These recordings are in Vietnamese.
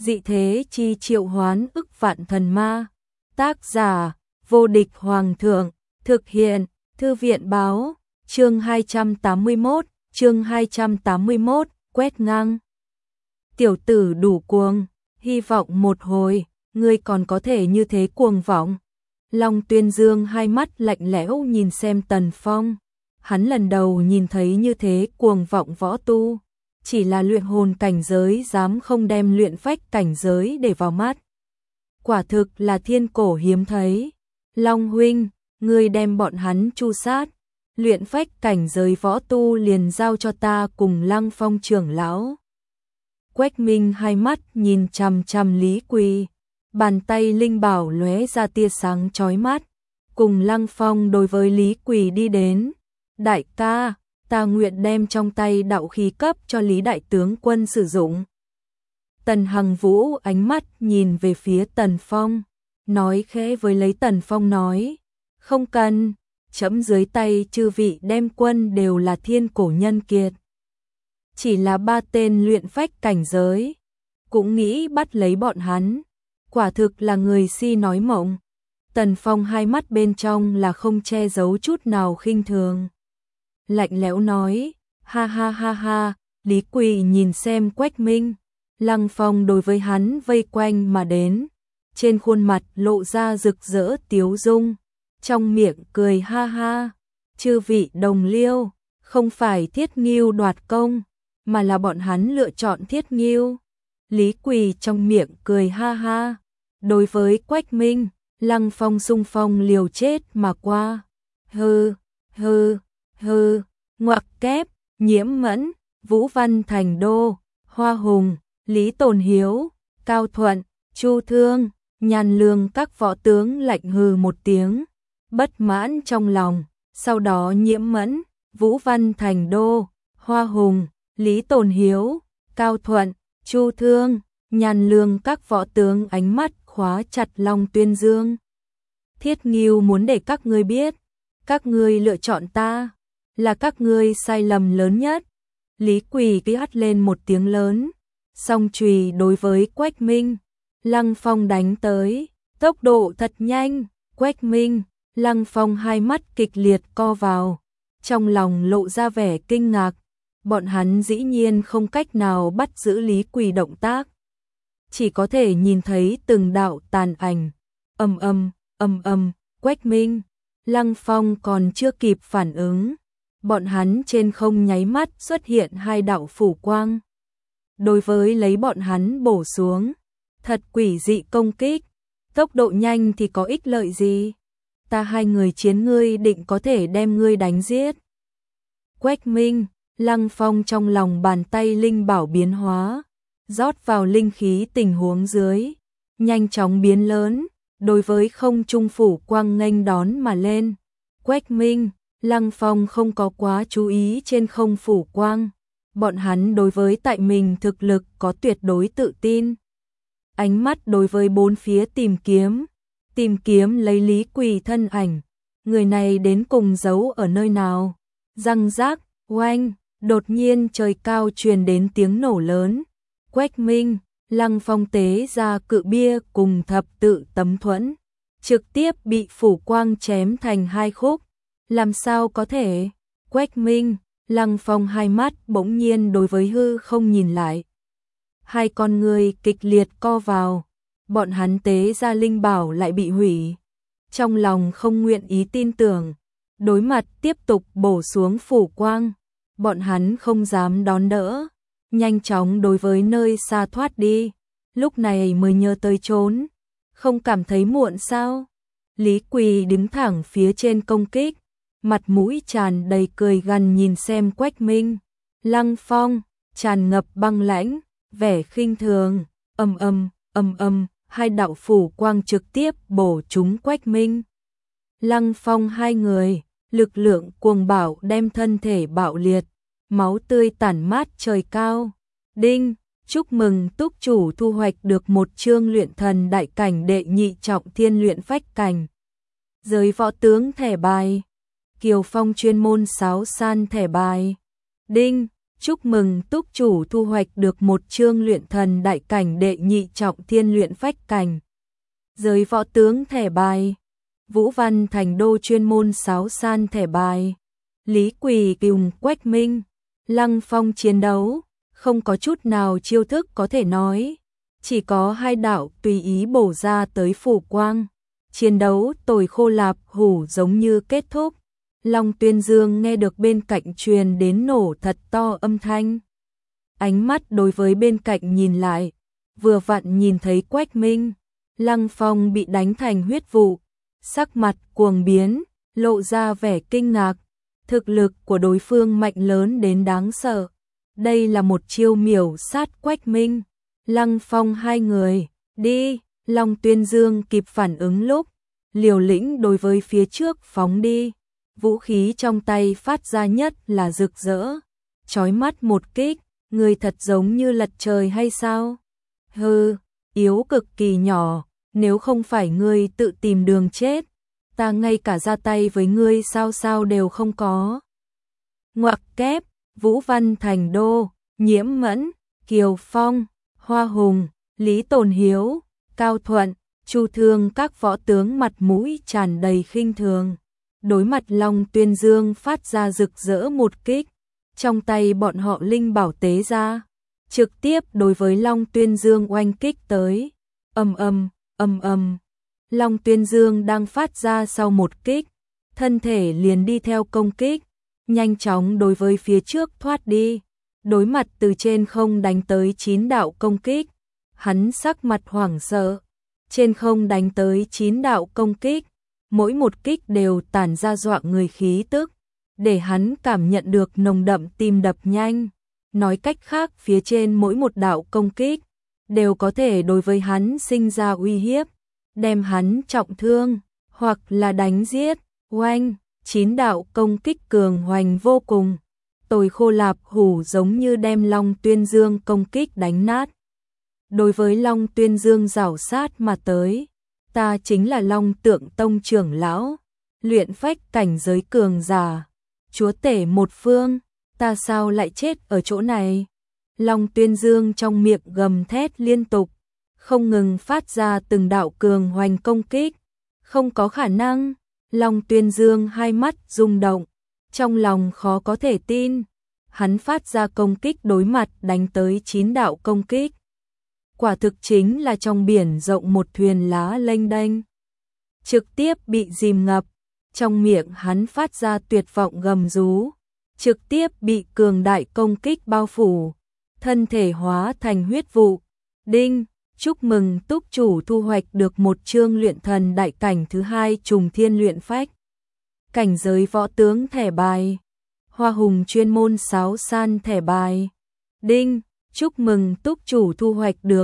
Dị thế chi triệu hoán ức vạn thần ma. Tác giả: Vô địch hoàng thượng. Thực hiện: Thư viện báo. Chương 281, quét ngang. Tiểu tử đủ cuồng, hy vọng một hồi, ngươi còn có thể như thế cuồng vọng. Long Tuyên Dương hai mắt lạnh lẽo nhìn xem Tần Phong. Hắn lần đầu nhìn thấy như thế cuồng vọng võ tu. Chỉ là luyện hồn cảnh giới dám không đem luyện phách cảnh giới để vào mắt. Quả thực là thiên cổ hiếm thấy. Long huynh, ngươi đem bọn hắn chu sát. Luyện phách cảnh giới võ tu liền giao cho ta cùng Lăng Phong trưởng lão. Quách Minh hai mắt nhìn chằm chằm Lý Quỳ. Bàn tay linh bảo lóe ra tia sáng chói mắt. Cùng Lăng Phong đối với Lý Quỳ đi đến. Đại ca, ta nguyện đem trong tay đạo khí cấp cho Lý đại tướng quân sử dụng. Tần Hằng Vũ ánh mắt nhìn về phía Tần Phong, nói khẽ với lấy Tần Phong nói, không cần, chấm dưới tay chư vị đem quân đều là thiên cổ nhân kiệt. Chỉ là 3 tên luyện phách cảnh giới, cũng nghĩ bắt lấy bọn hắn, quả thực là người si nói mộng. Tần Phong hai mắt bên trong là không che giấu chút nào khinh thường. Lạnh lẽo nói, ha ha ha ha. Lý Quỳ nhìn xem Quách Minh, Lăng Phong đối với hắn vây quanh mà đến, trên khuôn mặt lộ ra rực rỡ tiếu dung, trong miệng cười ha ha. Chư vị đồng liêu, không phải Thiết Ngưu đoạt công, mà là bọn hắn lựa chọn Thiết Ngưu. Lý Quỳ trong miệng cười ha ha. Đối với Quách Minh, Lăng Phong xung phong liều chết mà qua. Hừ, hừ, hừ. Ngoặc kép, Nhiễm Mẫn, Vũ Văn Thành Đô, Hoa Hùng, Lý Tồn Hiếu, Cao Thuận, Chu Thương, Nhàn Lương các võ tướng lạnh hừ một tiếng, bất mãn trong lòng. Sau đó Nhiễm Mẫn, Vũ Văn Thành Đô, Hoa Hùng, Lý Tồn Hiếu, Cao Thuận, Chu Thương, Nhàn Lương các võ tướng ánh mắt khóa chặt Long Tuyên Dương. Thiết Ngưu muốn để các ngươi biết, các ngươi lựa chọn ta là các ngươi sai lầm lớn nhất. Lý Quỳ ký hắt lên một tiếng lớn, song chùy đối với Quách Minh. Lăng Phong đánh tới, tốc độ thật nhanh. Quách Minh, Lăng Phong hai mắt kịch liệt co vào, trong lòng lộ ra vẻ kinh ngạc. Bọn hắn dĩ nhiên không cách nào bắt giữ Lý Quỳ động tác, chỉ có thể nhìn thấy từng đạo tàn ảnh. Ầm ầm, ầm ầm. Quách Minh, Lăng Phong còn chưa kịp phản ứng, bọn hắn trên không nháy mắt xuất hiện 2 đạo phủ quang. Đối với lấy bọn hắn bổ xuống, thật quỷ dị công kích. Tốc độ nhanh thì có ích lợi gì? Ta 2 người chiến ngươi định có thể đem ngươi đánh giết. Quách Minh, Lăng Phong trong lòng bàn tay linh bảo biến hóa, rót vào linh khí tình huống dưới, nhanh chóng biến lớn, đối với không trung phủ quang nghênh đón mà lên. Quách Minh, Lăng Phong không có quá chú ý trên không phủ quang, bọn hắn đối với tại mình thực lực có tuyệt đối tự tin. Ánh mắt đối với bốn phía tìm kiếm lấy Lý Quỳ thân ảnh, người này đến cùng giấu ở nơi nào. Răng rác, oanh, đột nhiên trời cao truyền đến tiếng nổ lớn. Quách Minh, Lăng Phong tế ra cự bia cùng thập tự tấm thuẫn, trực tiếp bị phủ quang chém thành 2 khúc. Làm sao có thể? Quách Minh, Lăng Phong hai mắt bỗng nhiên đối với hư không nhìn lại. 2 con người kịch liệt co vào, bọn hắn tế ra linh bảo lại bị hủy. Trong lòng không nguyện ý tin tưởng, đối mặt tiếp tục bổ xuống phủ quang, bọn hắn không dám đón đỡ, nhanh chóng đối với nơi xa thoát đi. Lúc này mới nhớ tới trốn, không cảm thấy muộn sao? Lý Quỳ đứng thẳng phía trên công kích, mặt mũi tràn đầy cười gằn nhìn xem Quách Minh. Lăng Phong, tràn ngập băng lãnh, vẻ khinh thường. Ầm ầm, ầm ầm, 2 đạo phủ quang trực tiếp bổ trúng Quách Minh. Lăng Phong 2 người, lực lượng cuồng bạo đem thân thể bạo liệt, máu tươi tản mát trời cao. Đinh, chúc mừng túc chủ thu hoạch được 1 chương luyện thần đại cảnh đệ nhị trọng thiên luyện phách cảnh. Giới võ tướng thẻ bài. Kiều Phong chuyên môn sáo san thẻ bài. Đinh, Chúc mừng túc chủ thu hoạch được một chương luyện thần đại cảnh đệ nhị trọng thiên luyện phách cảnh. Giới võ tướng thẻ bài. Vũ Văn Thành Đô chuyên môn sáo san thẻ bài. Lý Quỳ cùng Quách Minh. Lăng Phong chiến đấu, không có chút nào chiêu thức có thể nói. Chỉ có hai đạo tùy ý bổ ra tới phủ quang. Chiến đấu tồi khô lạp hủ giống như kết thúc. Long Tuyên Dương nghe được bên cạnh truyền đến nổ thật to âm thanh. Ánh mắt đối với bên cạnh nhìn lại, vừa vặn nhìn thấy Quách Minh. Lăng Phong bị đánh thành huyết vụ, sắc mặt cuồng biến, lộ ra vẻ kinh ngạc. Thực lực của đối phương mạnh lớn đến đáng sợ. Đây là một chiêu miểu sát Quách Minh. Lăng Phong hai người, đi, Long Tuyên Dương kịp phản ứng lúc, liều lĩnh đối với phía trước phóng đi. Vũ khí trong tay phát ra nhất là rực rỡ, chói mắt một kích, người thật giống như lật trời hay sao? Hừ, yếu cực kỳ nhỏ, nếu không phải ngươi tự tìm đường chết, ta ngay cả ra tay với ngươi sao đều không có. Ngoặc kép, Vũ Văn Thành Đô, Nhiễm Mẫn, Kiều Phong, Hoa Hùng, Lý Tồn Hiếu, Cao Thuận, Chu Thương các võ tướng mặt mũi tràn đầy khinh thường. Đối mặt Long Tuyên Dương phát ra rực rỡ một kích, trong tay bọn họ linh bảo tế ra, trực tiếp đối với Long Tuyên Dương oanh kích tới. Ầm ầm. Long Tuyên Dương đang phát ra sau một kích, thân thể liền đi theo công kích, nhanh chóng đối với phía trước thoát đi. Đối mặt từ trên không đánh tới 9 đạo công kích, hắn sắc mặt hoảng sợ. Trên không đánh tới 9 đạo công kích, mỗi một kích đều tản ra dọa người khí tức, để hắn cảm nhận được nồng đậm tim đập nhanh. Nói cách khác, phía trên mỗi một đạo công kích đều có thể đối với hắn sinh ra uy hiếp, đem hắn trọng thương hoặc là đánh giết. Oanh, 9 đạo công kích cường hoành vô cùng, tồi khô lạp hủ giống như đem Long Tuyên Dương công kích đánh nát. Đối với Long Tuyên Dương rảo sát mà tới, ta chính là Long Tượng Tông trưởng lão, luyện phách cảnh giới cường giả, chúa tể một phương, ta sao lại chết ở chỗ này? Long Tuyên Dương trong miệng gầm thét liên tục, không ngừng phát ra từng đạo cường hoành công kích. Không có khả năng. Long Tuyên Dương hai mắt rung động, trong lòng khó có thể tin. Hắn phát ra công kích đối mặt đánh tới 9 đạo công kích. Quả thực chính là trong biển rộng một thuyền lá lênh đênh, trực tiếp bị dìm ngập. Trong miệng hắn phát ra tuyệt vọng gầm rú, trực tiếp bị cường đại công kích bao phủ, thân thể hóa thành huyết vụ. Đinh, chúc mừng túc chủ thu hoạch được một chương luyện thần đại cảnh thứ 2 trùng thiên luyện phách. Cảnh giới võ tướng thẻ bài. Hoa Hùng chuyên môn sáo san thẻ bài. Đinh, chúc mừng túc chủ thu hoạch được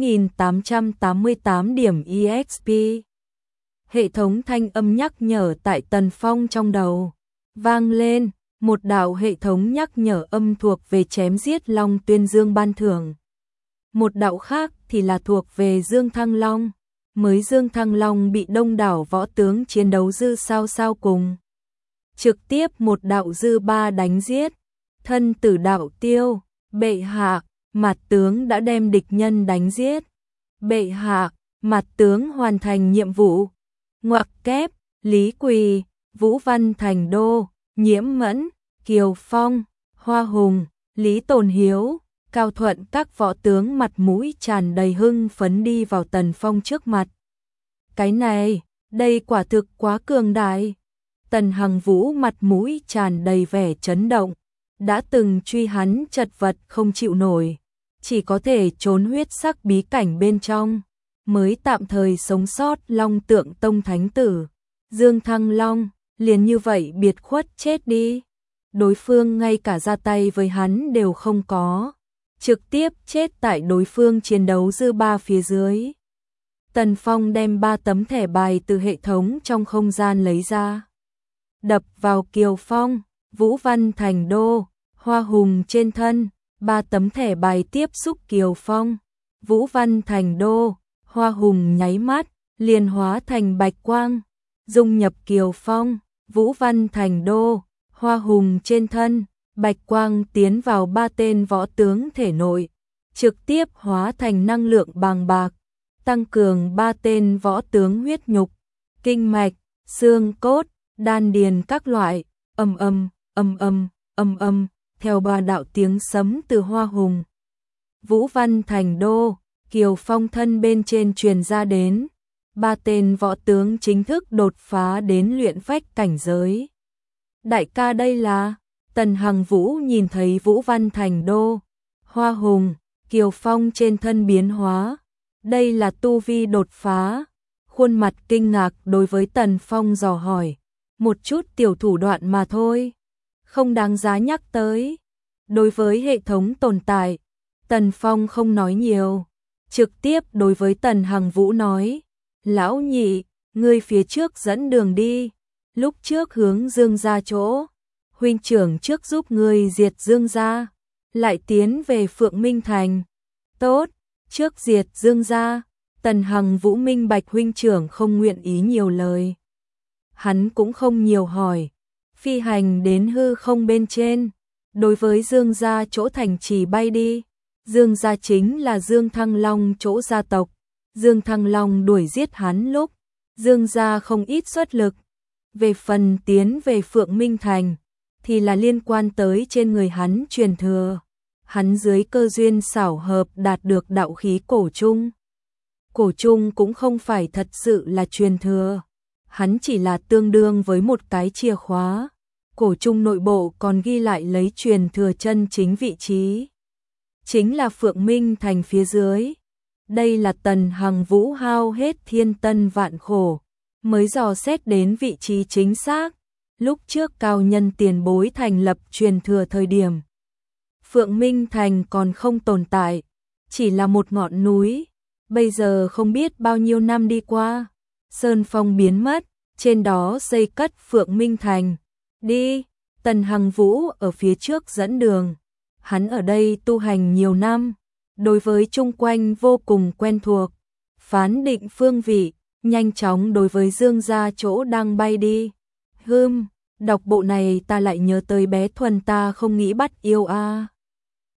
8.888 điểm EXP. Hệ thống thanh âm nhắc nhở tại Tần Phong trong đầu vang lên, một đạo hệ thống nhắc nhở âm thuộc về chém giết Long Tuyên Dương ban thưởng. Một đạo khác thì là thuộc về Dương Thăng Long. Mới Dương Thăng Long bị đông đảo võ tướng chiến đấu dư sao cùng. Trực tiếp một đạo dư ba đánh giết. Thân tử đạo tiêu, bệ hạ, mặt tướng đã đem địch nhân đánh giết. Bệ hạ, mặt tướng hoàn thành nhiệm vụ. Ngoặc kép, Lý Quỳ, Vũ Văn Thành Đô, Nhiễm Mẫn, Kiều Phong, Hoa Hùng, Lý Tồn Hiếu, Cao Thuận các võ tướng mặt mũi tràn đầy hưng phấn đi vào Tần Phong trước mặt. Cái này, đây quả thực quá cường đại. Tần Hằng Vũ mặt mũi tràn đầy vẻ chấn động, đã từng truy hắn chật vật không chịu nổi, chỉ có thể trốn huyết sắc bí cảnh bên trong, mới tạm thời sống sót. Long Tượng Tông thánh tử Dương Thăng Long liền như vậy biệt khuất chết đi. Đối phương ngay cả ra tay với hắn đều không có, trực tiếp chết tại đối phương chiến đấu dư ba phía dưới. Tần Phong đem 3 tấm thẻ bài từ hệ thống trong không gian lấy ra, đập vào Kiều Phong, Vũ Văn Thành Đô, Hoa Hùng trên thân. 3 tấm thẻ bài tiếp xúc Kiều Phong, Vũ Văn Thành Đô, Hoa Hùng nháy mắt liền hóa thành bạch quang, dung nhập Kiều Phong, Vũ Văn Thành Đô, Hoa Hùng trên thân. bạch quang tiến vào 3 tên võ tướng thể nội, trực tiếp hóa thành năng lượng bàng bạc, tăng cường 3 tên võ tướng huyết nhục, kinh mạch, xương cốt, đan điền các loại, âm âm, âm âm, âm âm, theo 3 đạo tiếng sấm từ Hoa Hùng. Vũ Văn Thành Đô, Kiều Phong thân bên trên truyền ra đến, 3 tên võ tướng chính thức đột phá đến luyện phách cảnh giới. Đại ca đây là, Tần Hằng Vũ nhìn thấy Vũ Văn Thành Đô, Hoa Hùng, Kiều Phong trên thân biến hóa, đây là tu vi đột phá, khuôn mặt kinh ngạc đối với Tần Phong dò hỏi, một chút tiểu thủ đoạn mà thôi, không đáng giá nhắc tới. Đối với hệ thống tồn tại, Tần Phong không nói nhiều, trực tiếp đối với Tần Hằng Vũ nói, lão nhị, ngươi phía trước dẫn đường đi, lúc trước hướng Dương gia chỗ, huynh trưởng trước giúp ngươi diệt Dương gia, lại tiến về Phượng Minh Thành. Tốt, trước diệt Dương gia. Tần Hằng Vũ minh bạch huynh trưởng không nguyện ý nhiều lời. Hắn cũng không nhiều hỏi, phi hành đến hư không bên trên, đối với Dương gia chỗ thành trì bay đi. Dương gia chính là Dương Thăng Long chỗ gia tộc, Dương Thăng Long đuổi giết hắn lúc, Dương gia không ít xuất lực. Về phần tiến về Phượng Minh Thành, thì là liên quan tới trên người hắn truyền thừa. Hắn dưới cơ duyên xảo hợp đạt được đạo khí cổ trung. Cổ trung cũng không phải thật sự là truyền thừa, hắn chỉ là tương đương với một cái chìa khóa. Cổ trung nội bộ còn ghi lại lấy truyền thừa chân chính vị trí, chính là Phượng Minh Thành phía dưới. Đây là Tần Hằng Vũ hao hết thiên tân vạn khổ, mới dò xét đến vị trí chính xác. Lúc trước cao nhân tiền bối thành lập truyền thừa thời điểm, Phượng Minh Thành còn không tồn tại, chỉ là một ngọn núi. Bây giờ không biết bao nhiêu năm đi qua, sơn phong biến mất, trên đó xây cất Phượng Minh Thành. Đi, Tần Hằng Vũ ở phía trước dẫn đường. Hắn ở đây tu hành nhiều năm, đối với chung quanh vô cùng quen thuộc, phán định phương vị, nhanh chóng đối với Dương gia chỗ đang bay đi. Đọc bộ này ta lại nhớ tới bé Thuần ta không nghĩ bắt yêu a.